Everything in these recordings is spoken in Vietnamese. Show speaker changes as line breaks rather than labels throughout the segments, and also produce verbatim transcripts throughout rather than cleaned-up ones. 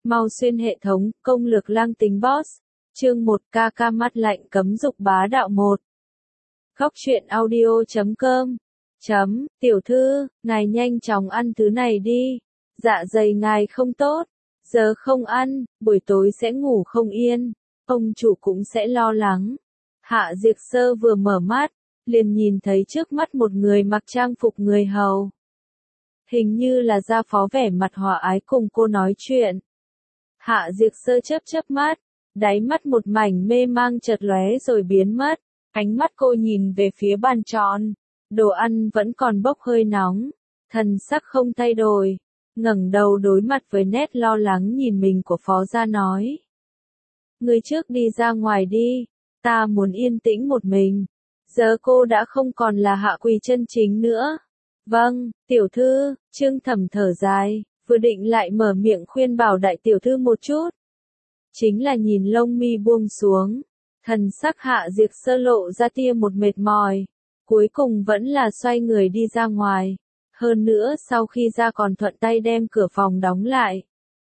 Mau xuyên hệ thống, công lược lang tính boss. Chương một ca ca mắt lạnh cấm dục bá đạo một. Góc truyện audio chấm com. Chấm, tiểu thư, ngài nhanh chóng ăn thứ này đi. Dạ dày ngài không tốt. Giờ không ăn, buổi tối sẽ ngủ không yên. Ông chủ cũng sẽ lo lắng. Hạ Diệt Sơ vừa mở mắt, liền nhìn thấy trước mắt một người mặc trang phục người hầu. Hình như là gia phó vẻ mặt hòa ái cùng cô nói chuyện. Hạ Diệt Sơ chớp chớp mắt, đáy mắt một mảnh mê mang chợt lóe rồi biến mất. Ánh mắt cô nhìn về phía bàn tròn, đồ ăn vẫn còn bốc hơi nóng, thần sắc không thay đổi, ngẩng đầu đối mặt với nét lo lắng nhìn mình của phó gia nói. Người trước đi ra ngoài đi, ta muốn yên tĩnh một mình. Giờ cô đã không còn là Hạ Quỳ chân chính nữa. Vâng, tiểu thư, Trương Thẩm thở dài, vừa định lại mở miệng khuyên bảo đại tiểu thư một chút. Chính là nhìn lông mi buông xuống, thần sắc Hạ Diệt Sơ lộ ra tia một mệt mỏi, cuối cùng vẫn là xoay người đi ra ngoài, hơn nữa sau khi ra còn thuận tay đem cửa phòng đóng lại.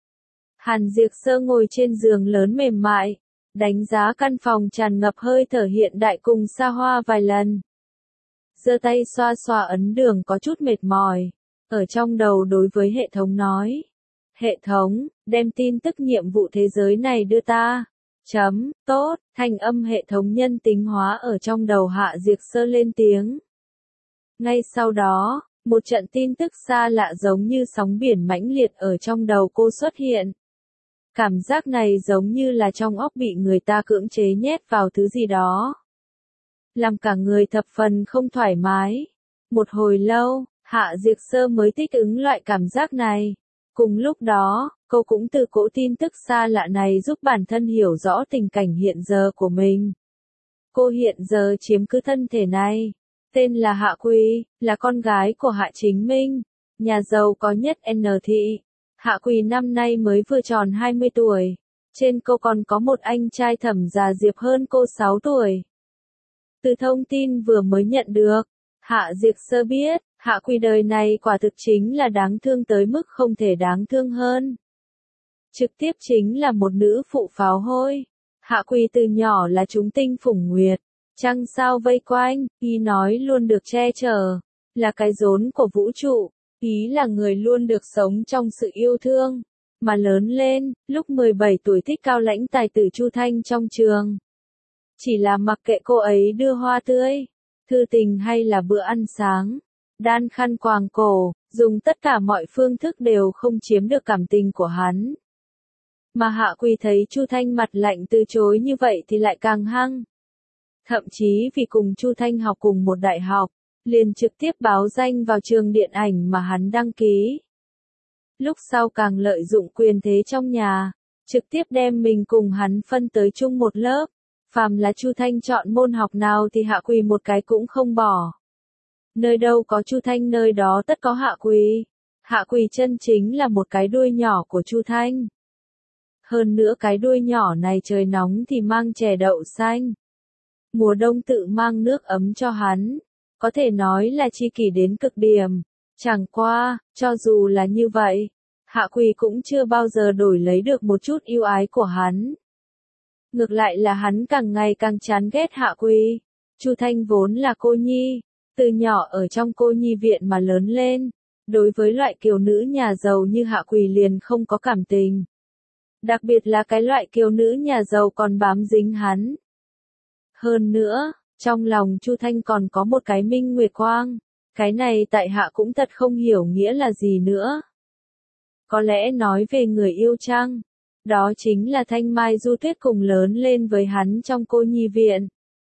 Hàn Diệt Sơ ngồi trên giường lớn mềm mại, đánh giá căn phòng tràn ngập hơi thở hiện đại cùng xa hoa vài lần. Giơ tay xoa xoa ấn đường có chút mệt mỏi, ở trong đầu đối với hệ thống nói. Hệ thống, đem tin tức nhiệm vụ thế giới này đưa ta. Chấm, tốt, thanh âm hệ thống nhân tính hóa ở trong đầu Hạ Diệt Sơ lên tiếng. Ngay sau đó, một trận tin tức xa lạ giống như sóng biển mãnh liệt ở trong đầu cô xuất hiện. Cảm giác này giống như là trong óc bị người ta cưỡng chế nhét vào thứ gì đó. Làm cả người thập phần không thoải mái. Một hồi lâu, Hạ Diệt Sơ mới thích ứng loại cảm giác này. Cùng lúc đó, cô cũng từ cỗ tin tức xa lạ này giúp bản thân hiểu rõ tình cảnh hiện giờ của mình. Cô hiện giờ chiếm cứ thân thể này. Tên là Hạ Quỳ, là con gái của Hạ Chính Minh, nhà giàu có nhất N thị. Hạ Quỳ năm nay mới vừa tròn hai mươi tuổi. Trên cô còn có một anh trai Thẩm già Diệp hơn cô sáu tuổi. Từ thông tin vừa mới nhận được, Hạ Diệt Sơ biết, Hạ Quỳ đời này quả thực chính là đáng thương tới mức không thể đáng thương hơn. Trực tiếp chính là một nữ phụ pháo hôi. Hạ Quỳ từ nhỏ là chúng tinh phủng nguyệt, trăng sao vây quanh, ý nói luôn được che chở, là cái rốn của vũ trụ, ý là người luôn được sống trong sự yêu thương. Mà lớn lên, lúc mười bảy tuổi thích cao lãnh tài tử Chu Thanh trong trường. Chỉ là mặc kệ cô ấy đưa hoa tươi, thư tình hay là bữa ăn sáng, đan khăn quàng cổ, dùng tất cả mọi phương thức đều không chiếm được cảm tình của hắn. Mà Hạ Quỳ thấy Chu Thanh mặt lạnh từ chối như vậy thì lại càng hăng. Thậm chí vì cùng Chu Thanh học cùng một đại học, liền trực tiếp báo danh vào trường điện ảnh mà hắn đăng ký. Lúc sau càng lợi dụng quyền thế trong nhà, trực tiếp đem mình cùng hắn phân tới chung một lớp. Phàm là Chu Thanh chọn môn học nào thì Hạ Quỳ một cái cũng không bỏ. Nơi đâu có Chu Thanh nơi đó tất có Hạ Quỳ. Hạ Quỳ chân chính là một cái đuôi nhỏ của Chu Thanh. Hơn nữa cái đuôi nhỏ này trời nóng thì mang chè đậu xanh. Mùa đông tự mang nước ấm cho hắn. Có thể nói là chi kỷ đến cực điểm. Chẳng qua, cho dù là như vậy, Hạ Quỳ cũng chưa bao giờ đổi lấy được một chút yêu ái của hắn. Ngược lại là hắn càng ngày càng chán ghét Hạ Quỳ. Chu Thanh vốn là cô nhi, từ nhỏ ở trong cô nhi viện mà lớn lên, đối với loại kiều nữ nhà giàu như Hạ Quỳ liền không có cảm tình. Đặc biệt là cái loại kiều nữ nhà giàu còn bám dính hắn. Hơn nữa, trong lòng Chu Thanh còn có một cái Minh Nguyệt Quang, cái này tại Hạ cũng thật không hiểu nghĩa là gì nữa. Có lẽ nói về người yêu chăng? Đó chính là Thanh Mai Du Tuyết cùng lớn lên với hắn trong cô nhi viện.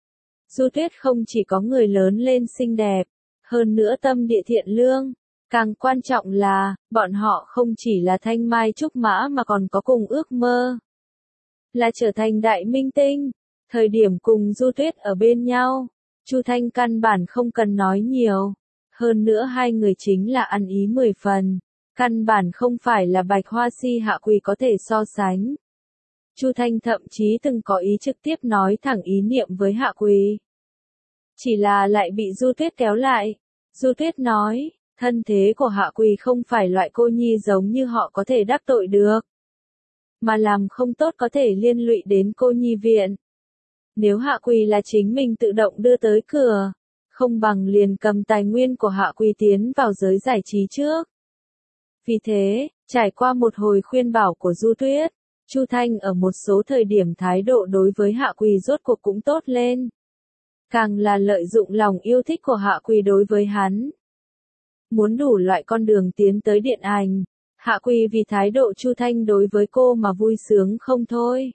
Du Tuyết không chỉ có người lớn lên xinh đẹp, hơn nữa tâm địa thiện lương, càng quan trọng là, bọn họ không chỉ là thanh mai trúc mã mà còn có cùng ước mơ. Là trở thành đại minh tinh, thời điểm cùng Du Tuyết ở bên nhau, Chu Thanh căn bản không cần nói nhiều, hơn nữa hai người chính là ăn ý mười phần. Căn bản không phải là Bạch Hoa Si Hạ Quỳ có thể so sánh. Chu Thanh thậm chí từng có ý trực tiếp nói thẳng ý niệm với Hạ Quỳ. Chỉ là lại bị Du Tuyết kéo lại. Du Tuyết nói, thân thế của Hạ Quỳ không phải loại cô nhi giống như họ có thể đắc tội được. mà làm không tốt có thể liên lụy đến cô nhi viện. Nếu Hạ Quỳ là chính mình tự động đưa tới cửa, không bằng liền cầm tài nguyên của Hạ Quỳ tiến vào giới giải trí trước. Vì thế, trải qua một hồi khuyên bảo của Du Tuyết, Chu Thanh ở một số thời điểm thái độ đối với Hạ Quỳ rốt cuộc cũng tốt lên. Càng là lợi dụng lòng yêu thích của Hạ Quỳ đối với hắn. Muốn đủ loại con đường tiến tới điện ảnh, Hạ Quỳ vì thái độ Chu Thanh đối với cô mà vui sướng không thôi.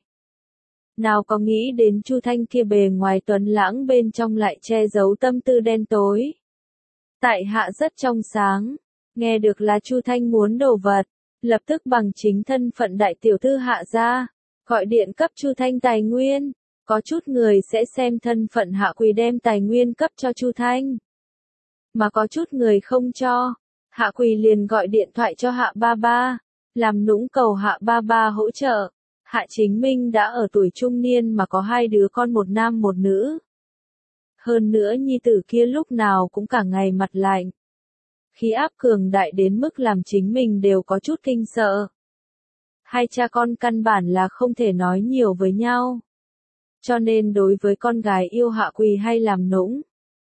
Nào có nghĩ đến Chu Thanh kia bề ngoài tuấn lãng bên trong lại che giấu tâm tư đen tối. Tại hạ rất trong sáng, nghe được là Chu Thanh muốn đồ vật, lập tức bằng chính thân phận đại tiểu thư Hạ gia, gọi điện cấp Chu Thanh tài nguyên. Có chút người sẽ xem thân phận Hạ Quỳ đem tài nguyên cấp cho Chu Thanh. Mà có chút người không cho, Hạ Quỳ liền gọi điện thoại cho Hạ Ba Ba, làm nũng cầu Hạ Ba Ba hỗ trợ. Hạ Chính Minh đã ở tuổi trung niên mà có hai đứa con một nam một nữ. Hơn nữa nhi tử kia lúc nào cũng cả ngày mặt lạnh. Khí áp cường đại đến mức làm chính mình đều có chút kinh sợ. Hai cha con căn bản là không thể nói nhiều với nhau. Cho nên đối với con gái yêu Hạ Quỳ hay làm nũng.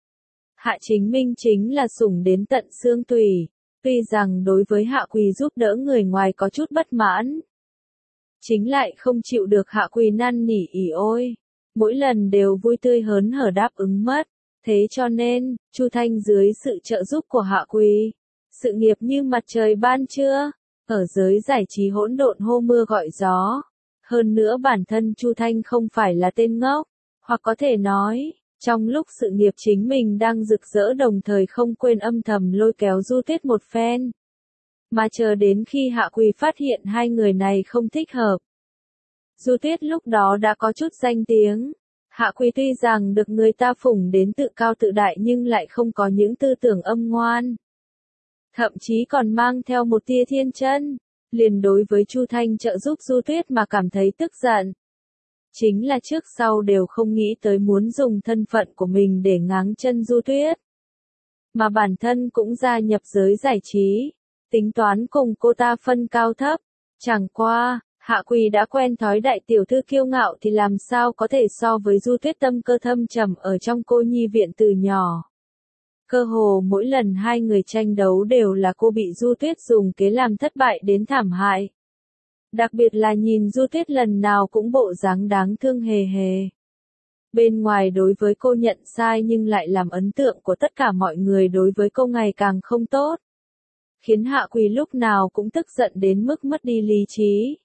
Hạ Chính Minh chính là sủng đến tận xương tủy, tuy rằng đối với Hạ Quỳ giúp đỡ người ngoài có chút bất mãn. Chính lại không chịu được Hạ Quỳ năn nỉ ỉ ôi, mỗi lần đều vui tươi hớn hở đáp ứng mất, thế cho nên, Chu Thanh dưới sự trợ giúp của Hạ Quỳ, sự nghiệp như mặt trời ban trưa, ở giới giải trí hỗn độn hô mưa gọi gió. Hơn nữa bản thân Chu Thanh không phải là tên ngốc, hoặc có thể nói, trong lúc sự nghiệp chính mình đang rực rỡ đồng thời không quên âm thầm lôi kéo Du Tuyết một phen. Mà chờ đến khi Hạ Quỳ phát hiện hai người này không thích hợp. Du Tuyết lúc đó đã có chút danh tiếng. Hạ Quỳ tuy rằng được người ta phủng đến tự cao tự đại nhưng lại không có những tư tưởng âm ngoan. Thậm chí còn mang theo một tia thiên chân. Liền đối với Chu Thanh trợ giúp Du Tuyết mà cảm thấy tức giận. Chính là trước sau đều không nghĩ tới muốn dùng thân phận của mình để ngáng chân Du Tuyết. Mà bản thân cũng gia nhập giới giải trí, tính toán cùng cô ta phân cao thấp. Chẳng qua, Hạ Quỳ đã quen thói đại tiểu thư kiêu ngạo thì làm sao có thể so với Du Tuyết tâm cơ thâm trầm ở trong cô nhi viện từ nhỏ. Cơ hồ mỗi lần hai người tranh đấu đều là cô bị Du Tuyết dùng kế làm thất bại đến thảm hại. Đặc biệt là nhìn Du Tuyết lần nào cũng bộ dáng đáng thương hề hề. Bên ngoài đối với cô nhận sai nhưng lại làm ấn tượng của tất cả mọi người đối với cô ngày càng không tốt. Khiến Hạ Quỳ lúc nào cũng tức giận đến mức mất đi lý trí.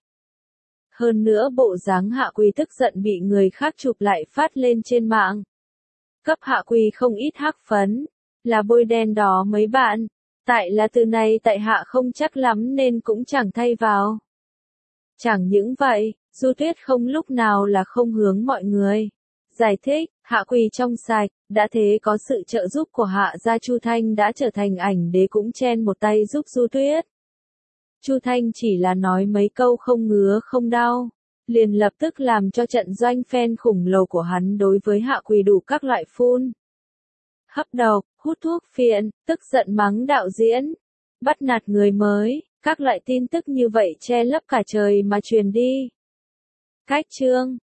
Hơn nữa bộ dáng Hạ Quỳ tức giận bị người khác chụp lại phát lên trên mạng. Cấp Hạ Quỳ không ít hắc phấn. Là bôi đen đó mấy bạn, tại là từ này tại hạ không chắc lắm nên cũng chẳng thay vào. Chẳng những vậy, Du Tuyết không lúc nào là không hướng mọi người. Giải thích, Hạ Quỳ trong sạch, đã thế có sự trợ giúp của Hạ gia Chu Thanh đã trở thành ảnh đế cũng chen một tay giúp Du Tuyết. Chu Thanh chỉ là nói mấy câu không ngứa không đau, liền lập tức làm cho trận doanh fan khủng lồ của hắn đối với Hạ Quỳ đủ các loại phun. Hấp độc, hút thuốc phiện, tức giận mắng đạo diễn, bắt nạt người mới, các loại tin tức như vậy che lấp cả trời mà truyền đi. Cách chương